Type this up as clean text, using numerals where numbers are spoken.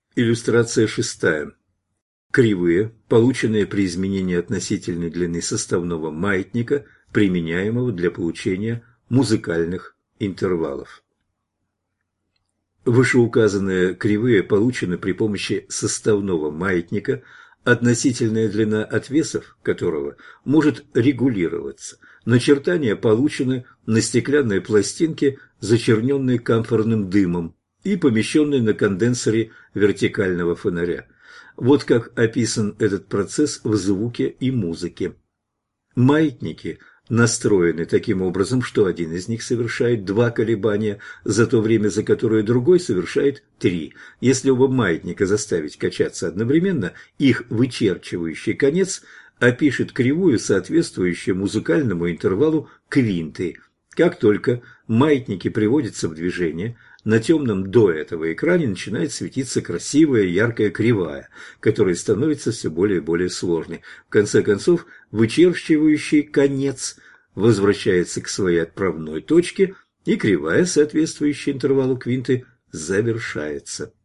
Иллюстрация 6. Кривые, полученные при изменении относительной длины составного маятника, применяемого для получения музыкальных интервалов. Вышеуказанные кривые получены при помощи составного маятника, относительная длина отвесов которого может регулироваться. Начертания получены на стеклянной пластинке, зачерненной камфорным дымом и помещенной на конденсоре вертикального фонаря. Вот как описан этот процесс в звуке и музыке. Маятники настроены таким образом, что один из них совершает 2 колебания за то время, за которое другой совершает 3. Если оба маятника заставить качаться одновременно, их вычерчивающий конец опишет кривую, соответствующую музыкальному интервалу квинты. Как только маятники приводятся в движение, на темном до этого экране начинает светиться красивая яркая кривая, которая становится все более и более сложной. В конце концов, вычерчивающий конец возвращается к своей отправной точке, и кривая, соответствующая интервалу квинты, завершается.